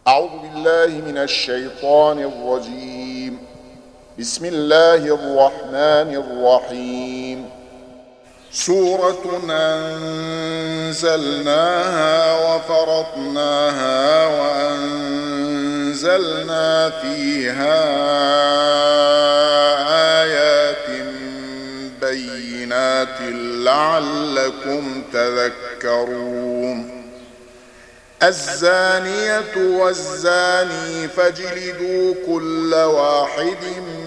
أعوذ بالله من الشيطان الرجيم. بسم الله الرحمن الرحيم. سورة أنزلناها وفرضناها وأنزلنا فيها آيات بينات لعلكم تذكرون. الزانية والزاني فاجلدوا كل واحد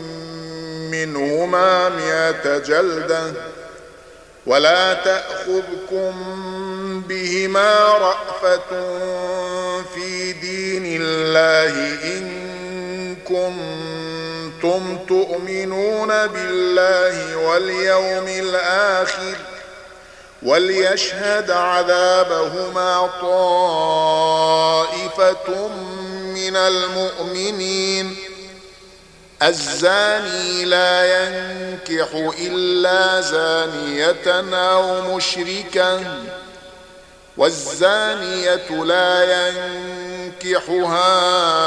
منهما 100 جلدة ولا تأخذكم بهما رأفة في دين الله إن كنتم تؤمنون بالله واليوم الآخر وليشهد عذابهما طائفة من المؤمنين. الزاني لا ينكح إلا زانية أو مشركا والزانية لا ينكحها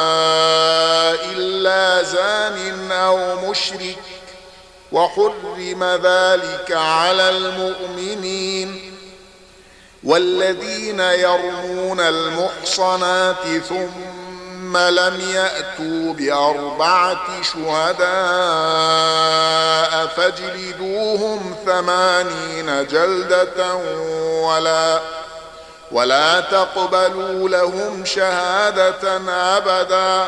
إلا زان أو مشرك وحرم ذلك على المؤمنين. والذين يرمون المحصنات ثم لم يأتوا ب4 شهداء فاجلدوهم 80 جلدة ولا تقبلوا لهم شهادة أبدا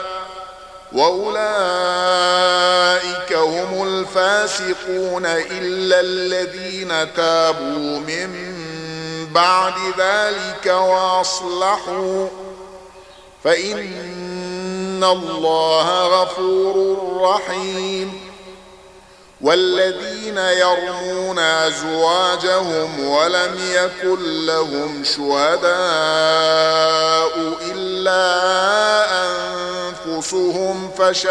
وأولئك هم الفاسقون إلا الذين تابوا من بعد ذلك وأصلحوا فإن الله غفور رحيم. والذين يرمون أزواجهم ولم يكن لهم شهداء إلا أنفسهم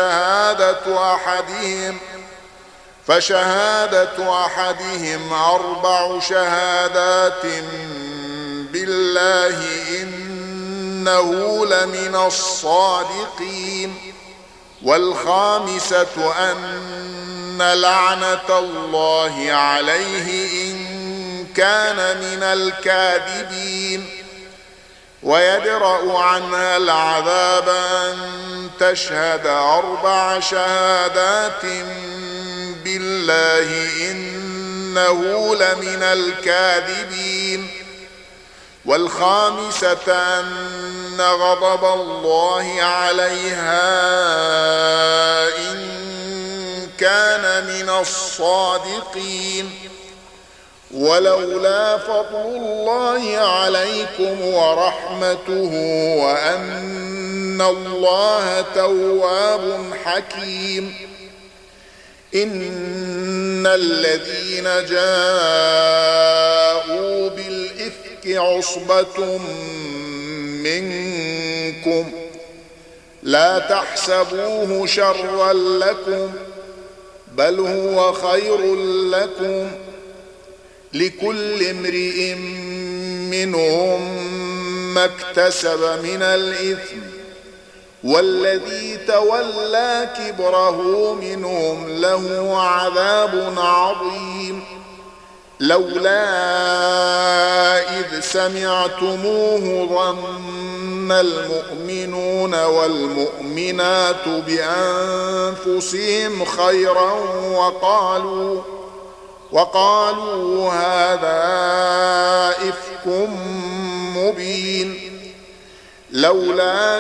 فشهادة أحدهم 4 شهادات بالله إنه لمن الصادقين. والخامسة أن لعنة الله عليه إن كان من الكاذبين. ويدرأ عنها العذاب أن تشهد 4 شهادات بالله إنه لمن الكاذبين. والخامسة أن غضب الله عليها إن كان من الصادقين. ولولا فضل الله عليكم ورحمته وأن الله تواب حكيم إن الذين جاءوا بالإفك عصبة منكم لا تحسبوه شرا لكم بل هو خير لكم لكل امرئ منهم ما اكتسب من الإثم والذي تولى كبره منهم له عذاب عظيم. لولا إذ سمعتموه ظن المؤمنون والمؤمنات بأنفسهم خيرا وقالوا هذا إفك مبين. لولا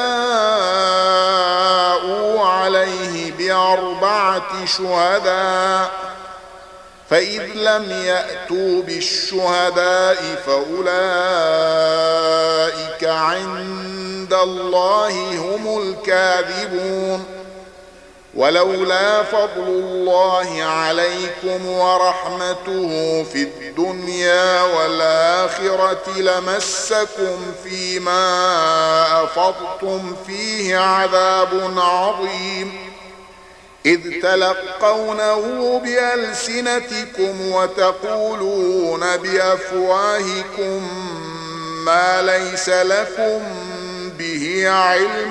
جاءوا عليه ب4 شهداء فإذ لم يأتوا بالشهداء فأولئك عند الله هم الكاذبون. ولولا فضل الله عليكم ورحمته في الدنيا والآخرة لمسكم فيما أفضتم فيه عذاب عظيم إذ تلقونه بألسنتكم وتقولون بأفواهكم ما ليس لكم به علم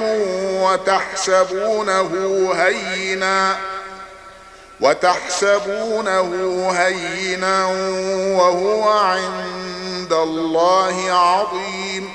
وتحسبونه هينا وهو عند الله عظيم.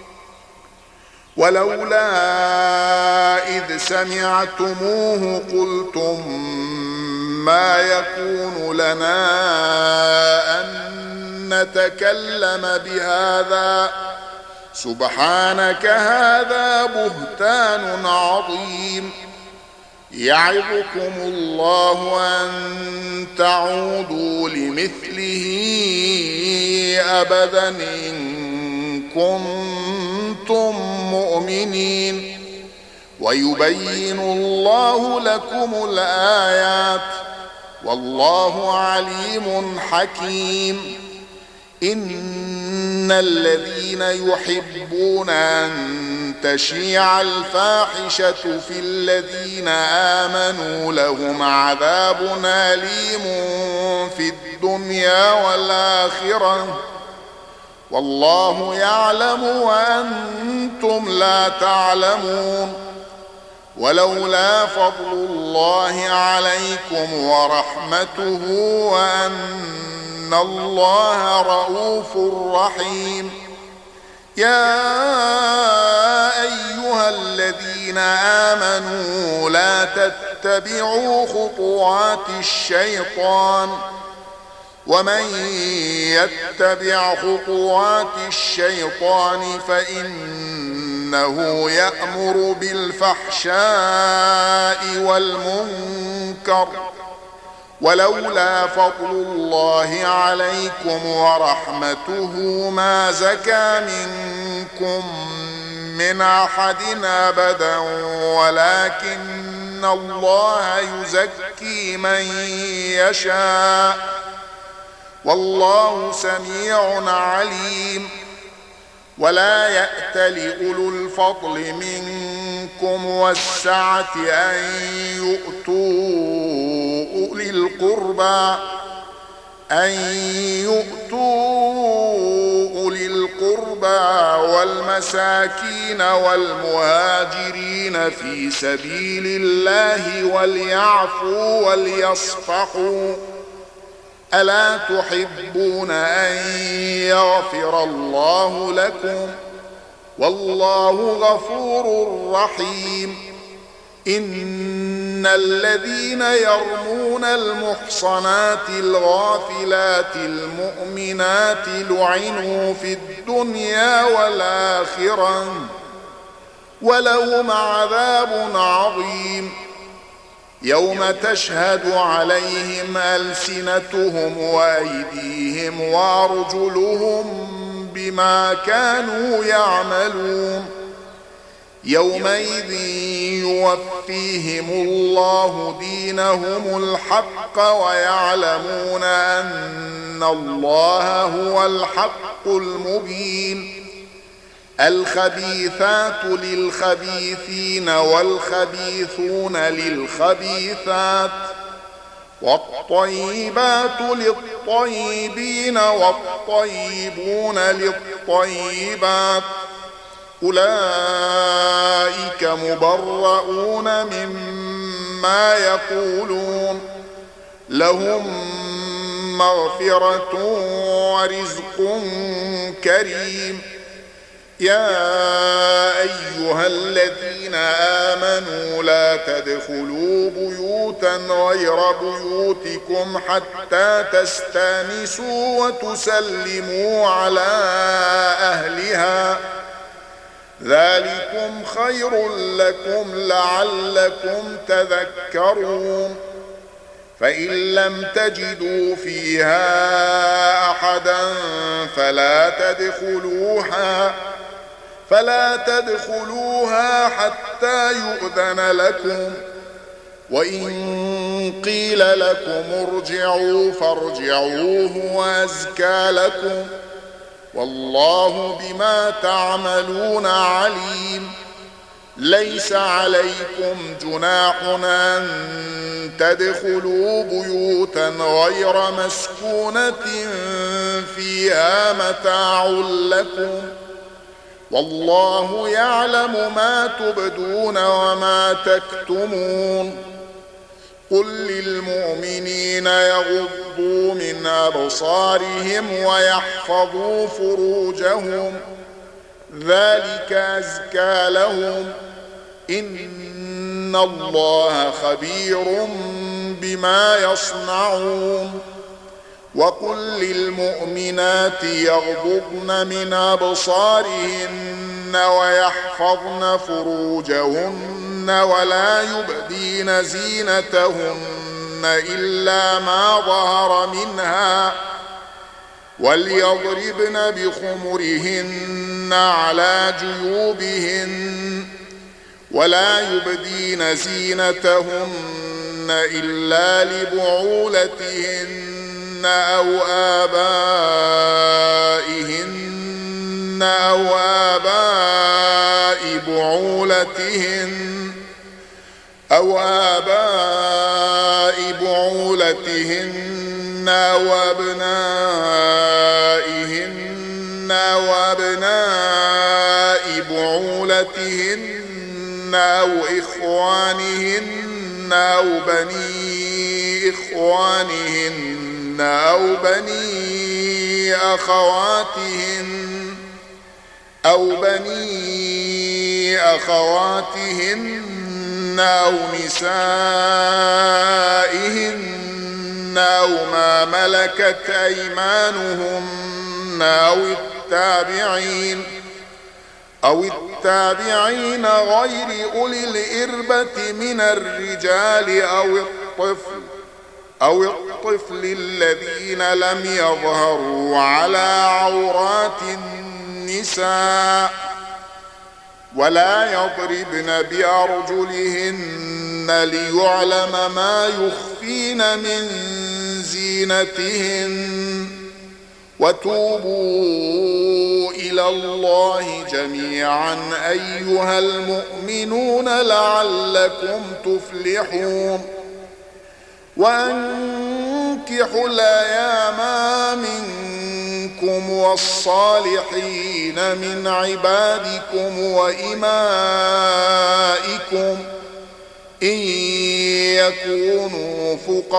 ولولا إذ سمعتموه قلتم ما يكون لنا أن نتكلم بهذا سبحانك هذا بهتان عظيم. يعظكم الله أن تعودوا لمثله أبدا إن كنتم مؤمنين. ويبين الله لكم الآيات والله عليم حكيم. إن الذين يحبون أن تشيع الفاحشة في الذين آمنوا لهم عذاب أليم في الدنيا والآخرة والله يعلم وأنتم لا تعلمون. ولولا فضل الله عليكم ورحمته وأن الله رؤوف رحيم. يا أيها الذين آمنوا لا تتبعوا خطوات الشيطان ومن يتبع خطوات الشيطان فإنه يأمر بالفحشاء والمنكر. ولولا فضل الله عليكم ورحمته ما زكى منكم من أحد أبدا ولكن الله يزكي من يشاء والله سميع عليم. ولا يأتل أولو الفضل منكم والسعة أن يؤتوا أولي القربى والمساكين والمهاجرين في سبيل الله وليعفوا وليصفحوا. ألا تحبون أن يغفر الله لكم والله غفور رحيم. إن الذين يرمون المحصنات الغافلات المؤمنات لعنوا في الدنيا والآخرة ولهم عذاب عظيم. يوم تشهد عليهم ألسنتهم وأيديهم وأرجلهم بما كانوا يعملون. يومئذ يوفيهم الله دينهم الحق ويعلمون أن الله هو الحق المبين. الخبيثات للخبيثين والخبيثون للخبيثات والطيبات للطيبين والطيبون للطيبات أولئك مبرؤون مما يقولون لهم مغفرة ورزق كريم. يا أيها الذين آمنوا لا تدخلوا بيوتا غير بيوتكم حتى تستأنسوا وتسلموا على أهلها ذلكم خير لكم لعلكم تذكرون. فإن لم تجدوا فيها أحدا فلا تدخلوها حتى يؤذن لكم وإن قيل لكم ارجعوا فارجعوا هو أزكى لكم والله بما تعملون عليم. ليس عليكم جناح أن تدخلوا بيوتا غير مسكونة فيها متاع لكم والله يعلم ما تبدون وما تكتمون قل للمؤمنين يغضوا من أبصارهم ويحفظوا فروجهم ذلك أزكى لهم إن الله خبير بما يصنعون وقل للمؤمنات يغضضن من أبصارهن ويحفظن فروجهن ولا يبدين زينتهن إلا ما ظهر منها وليضربن بخمرهن على جيوبهن ولا يبدين زينتهن إلا لبعولتهن أو آبائهن أو آباء بعولتهن أو أبنائهن أو أبناء بعولتهن أو إخوانهن أو بني إخوانهن أو بني أخواتهن أو نسائهن أو ما ملكت أيمانهن أو التابعين غير أولي الإربة من الرجال أو الطفل الذين لم يظهروا على عورات النساء ولا يضربن بأرجلهن ليعلم ما يخفين من زينتهن وتوبوا إلى الله جميعا أيها المؤمنون لعلكم تفلحون وأنكحوا الأيام منكم والصالحين من عبادكم وإمائكم إن يكونوا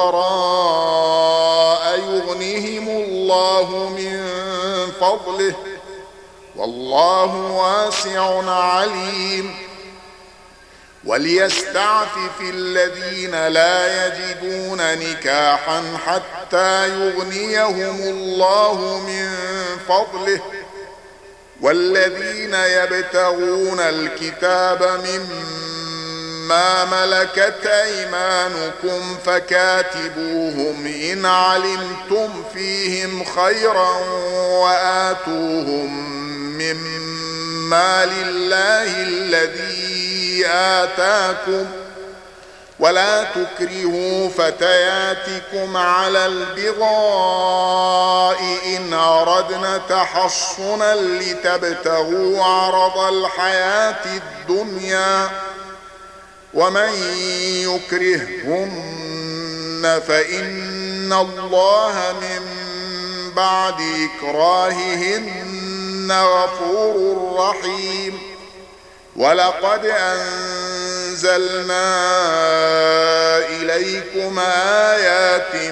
فقراء يغنهم الله من فضله والله واسع عليم وليستعفف الذين لا يجدون نكاحا حتى يغنيهم الله من فضله والذين يبتغون الكتاب مما ملكت أيمانكم فكاتبوهم إن علمتم فيهم خيرا وآتوهم مما لله الذي آتاكم ولا تكرهوا فتياتكم على البغاء إن أردنا تحصنا لتبتغوا عرض الحياة الدنيا ومن يكرههن فإن الله من بعد إكراههن غفور رحيم ولقد أنزلنا إليكم آيات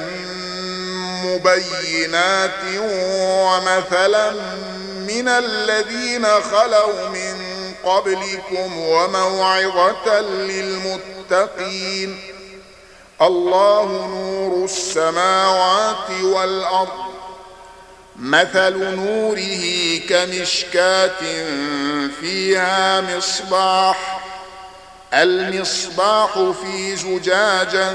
مبينات ومثلا من الذين خلوا من قبلكم وموعظة للمتقين الله نور السماوات والأرض مثل نوره كمشكاة فيها مصباح المصباح في زجاجة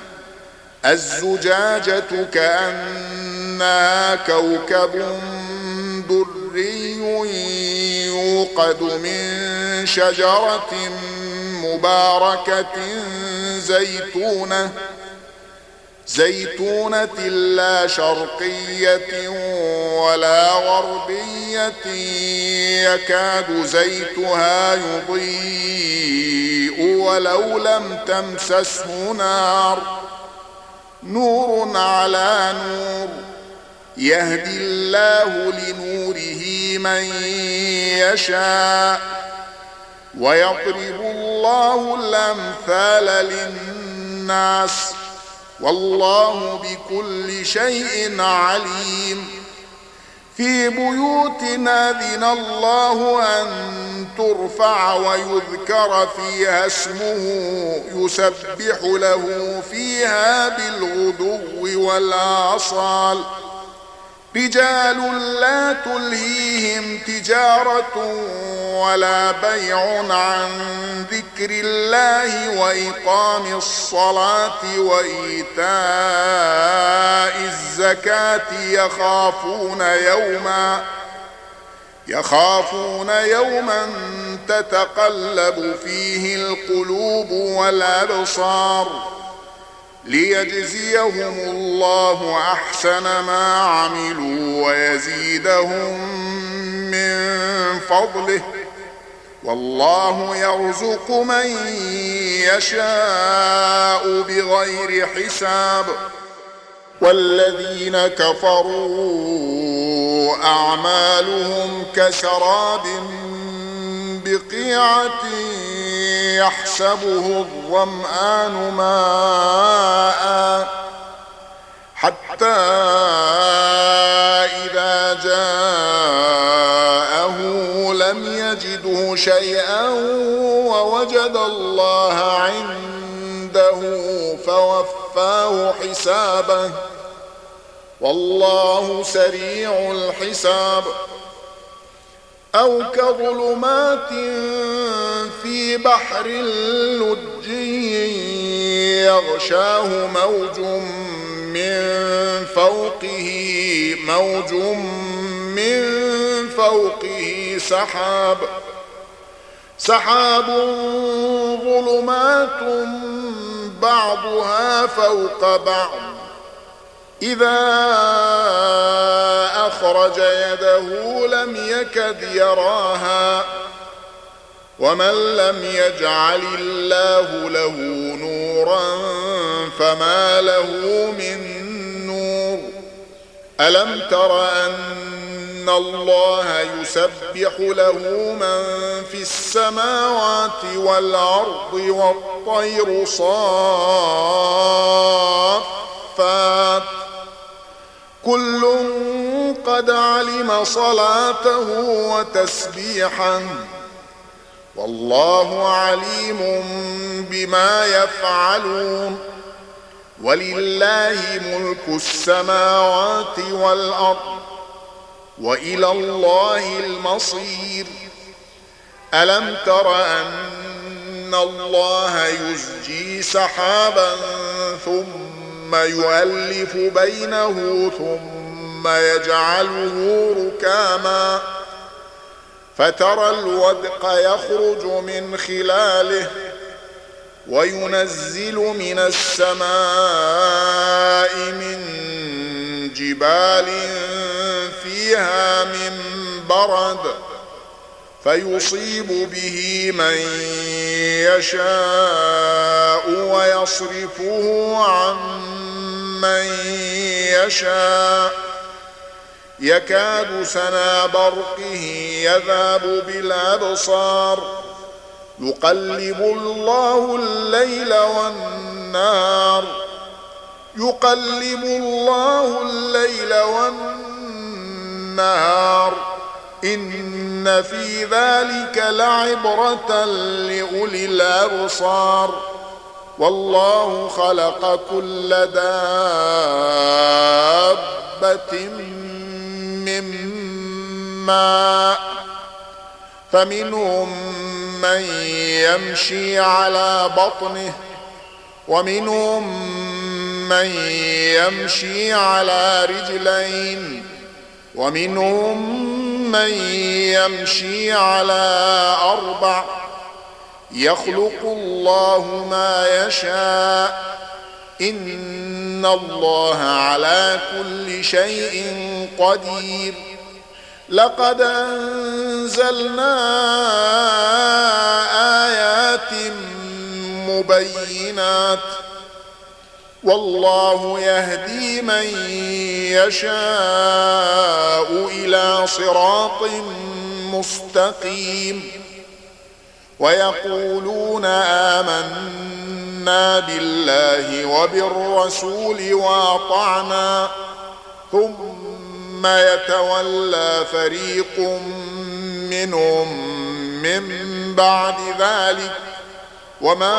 الزجاجة كأنها كوكب دري يوقد من شجرة مباركة زيتونة لا شرقية ولا غربية يكاد زيتها يضيء ولو لم تمسسه نور على نور يهدي الله لنوره من يشاء ويضرب الله الأمثال للناس والله بكل شيء عليم. في بيوت أذن الله أن ترفع ويذكر فيها اسمه يسبح له فيها بالغدو والآصال رجال لا تلهيهم تجارة ولا بيع عن ذكر الله وإقام الصلاة وإيتاء الزكاة يخافون يوما تتقلب فيه القلوب والأبصار ليجزيهم الله أحسن ما عملوا ويزيدهم من فضله والله يرزق من يشاء بغير حساب. والذين كفروا أعمالهم كسراب بقيعة يحسبه الظمآن ماء حتى إذا جاءه لم يجده شيئا ووجد الله عنده فوفاه حسابه والله سريع الحساب. أو كظلمات في بحر لجي يغشاه موج من فوقه سحاب ظلمات بعضها فوق بعض إذا أخرج يده لم يكد يراها ومن لم يجعل الله له نورا فما له من نور. ألم تر أن الله يسبح له من في السماوات والأرض والطير صافات كل قد علم صلاته وتسبيحه والله عليم بما يفعلون. ولله ملك السماوات والأرض وإلى الله المصير. ألم تر أن الله يزجي سحابا ثم يؤلف بينه ثم يجعله ركاما فترى الودق يخرج من خلاله وينزل من السماء من جبال فيها من برد فيصيب به من يشاء ويصرفه عن من يشاء يكاد سنا برقه يذهب بالأبصار يقلب الله الليل والنهار إن في ذلك لعبرة لأولي الأبصار. والله خلق كل دابة من ماء فمنهم من يمشي على بطنه ومنهم من يمشي على رجلين ومنهم من يمشي على 4 يخلق الله ما يشاء إن الله على كل شيء قدير. لقد أنزلنا آيات مبينات والله يهدي من يشاء إلى صراط مستقيم. ويقولون آمنا بالله وبالرسول وأطعنا ثم يتولى فريق منهم من بعد ذلك وما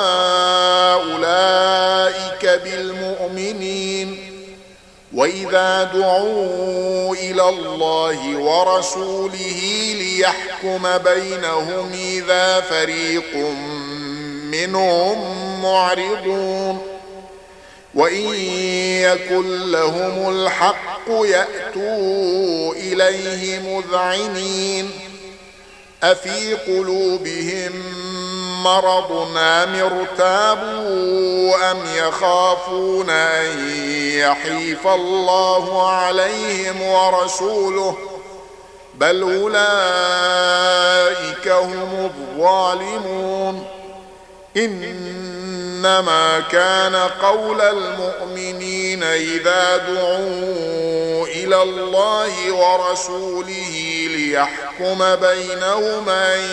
أولئك بالمؤمنين. وإذا دعوا إلى الله ورسوله ليحكم بينهم إذا فريق منهم معرضون. وإن يكن لهم الحق يأتوا إليه مذعنين. أفي قلوبهم مرض أم ارتابوا أم يخافون أن يحيف الله عليهم ورسوله بل أولئك هم الظالمون. إنما كان قول المؤمنين إذا دعوا إلى الله ورسوله ليحكم بينهم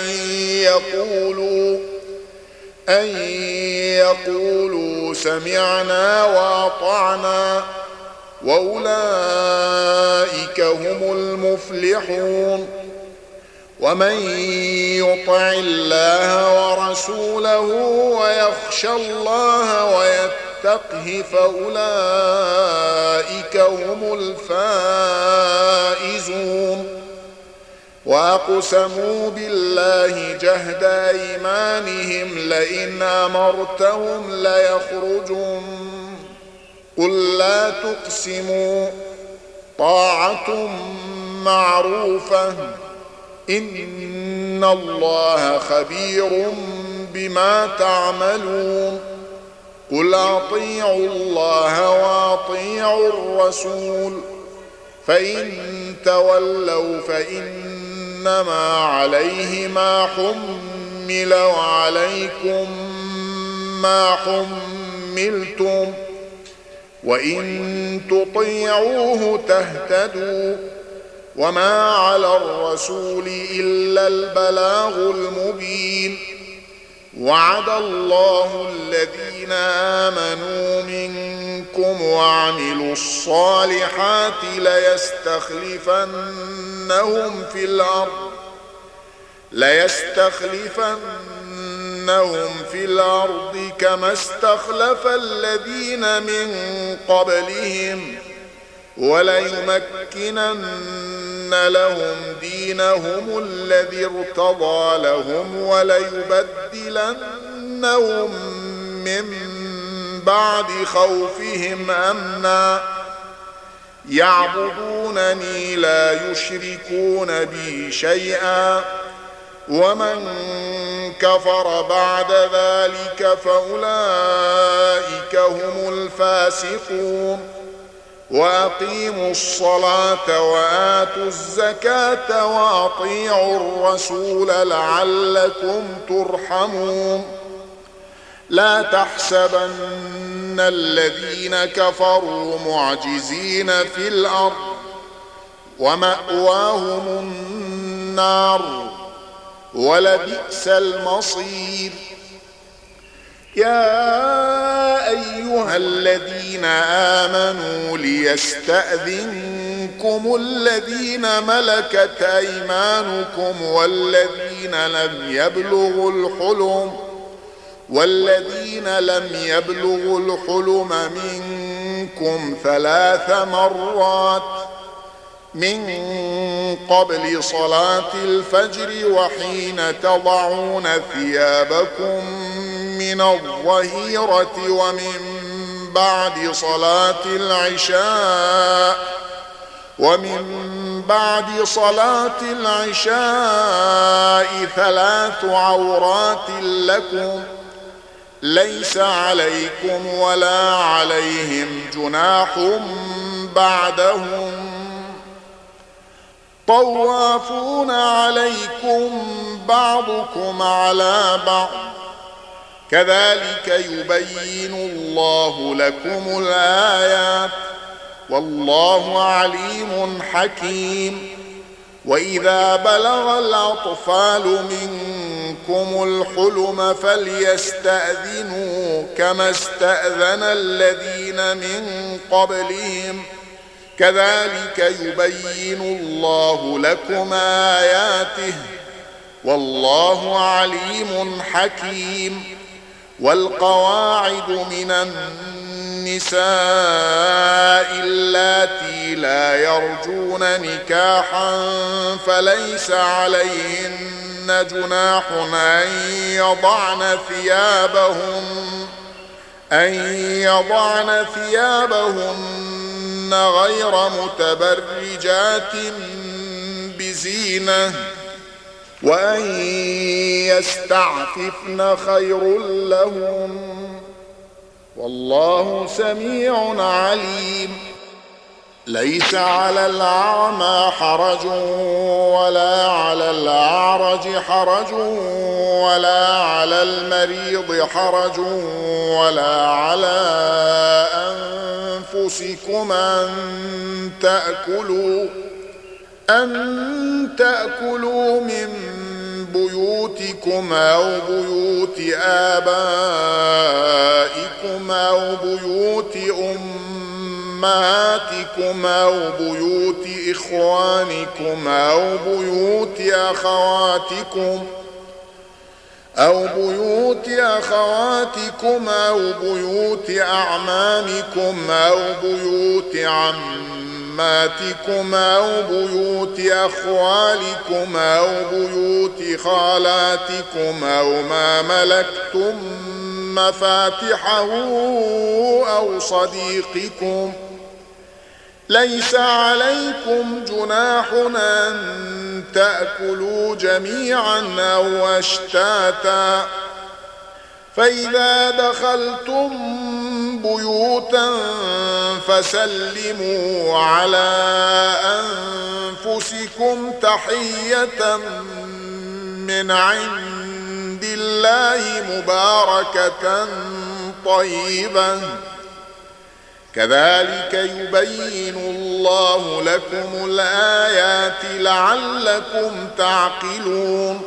أن يقولوا سمعنا وأطعنا وأولئك هم المفلحون. ومن يطع الله ورسوله ويخشى الله ويتقه فأولئك هم الفائزون. وأقسموا بالله جهد أيمانهم لئن أمرتهم ليخرجون. قل لا تقسموا طاعة معروفة إن الله خبير بما تعملون. قل أطيعوا الله وأطيعوا الرسول فإن تولوا فإنما عليه ما حمل وعليكم ما حملتم وإن تطيعوه تهتدوا وما على الرسول إلا البلاغ المبين. وعد الله الذين آمنوا منكم وعملوا الصالحات ليستخلفنهم في الأرض كما استخلف الذين من قبلهم وليمكنن لهم دينهم الذي ارتضى لهم وليبدلنهم من بعد خوفهم أمنا يعبدونني لا يشركون بي شيئا ومن كفر بعد ذلك فأولئك هم الفاسقون. وأقيموا الصلاة وآتوا الزكاة وأطيعوا الرسول لعلكم ترحمون. لا تحسبن الذين كفروا معجزين في الأرض ومأواهم النار ولبئس المصير. يا أيها الذين آمنوا ليستأذنكم الذين ملكت أيمانكم والذين لم يبلغوا الحلم منكم 3 مرات من قبل صلاة الفجر وحين تضعون ثيابكم من الظهيرة ومن بعد صلاة العشاء 3 عورات لكم ليس عليكم ولا عليهم جناح بعدهم طوافون عليكم بعضكم على بعض كذلك يبين الله لكم الآيات والله عليم حكيم. وإذا بلغ الأطفال منكم الحلم فليستأذنوا كما استأذن الذين من قبلهم كذلك يبين الله لكم آياته والله عليم حكيم. والقواعد من النساء اللاتي لا يرجون نكاحا فليس عليهن جناح أن يضعن ثيابهن غير متبرجات بزينة وأن يستعففن خير لهم والله سميع عليم. ليس على الأعمى حرج ولا على الأعرج حرج ولا على المريض حرج ولا على أنفسكم أن تأكلوا من بيوتكم أو بيوت آبائكم أو بيوت أمهاتكم أو بيوت إخوانكم أو بيوت أخواتكم أو بيوت أعمامكم أو بيوت عماتكم أو بيوت أخوالكم أو بيوت خالاتكم أو ما ملكتم مفاتحه أو صديقكم. ليس عليكم جناح أن تأكلوا جميعا أو أشتاتا فإذا دخلتم بيوتا فسلموا على أنفسكم تحية من عند الله مباركة طيبة كذلك يبين الله لكم الآيات لعلكم تعقلون.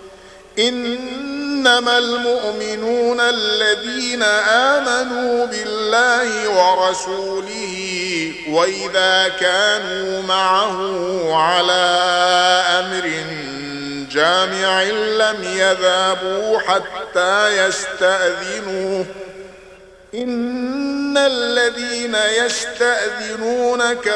إنما المؤمنون الذين آمنوا بالله ورسوله وإذا كانوا معه على أمر جامع لم يذهبوا حتى يستأذنوه. إن الذين يستأذنونك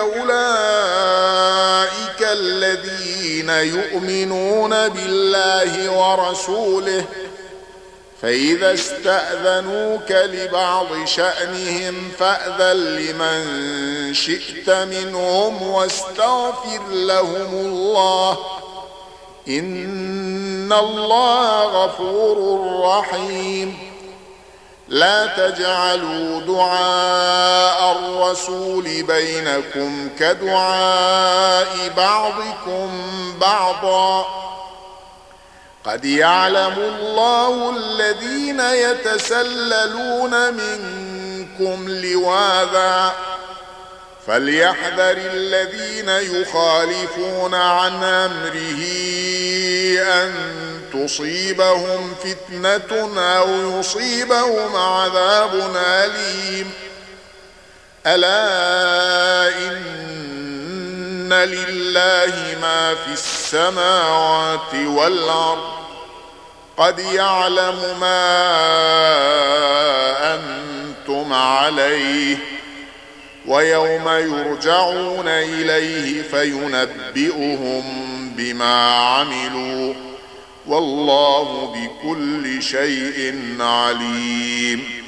أولئك الذين يؤمنون بالله ورسوله فإذا استأذنوك لبعض شأنهم فأذن لمن شئت منهم واستغفر لهم الله إن الله غفور رحيم. لا تجعلوا دعاء الرسول بينكم كدعاء بعضكم بعضا قد يعلم الله الذين يتسللون منكم لواذا فليحذر الذين يخالفون عن أمره أن تصيبهم فتنة أو يصيبهم عذاب أليم. ألا إن لله ما في السماوات والأرض قد يعلم ما أنتم عليه ويوم يرجعون إليه فينبئهم بما عملوا والله بكل شيء عليم.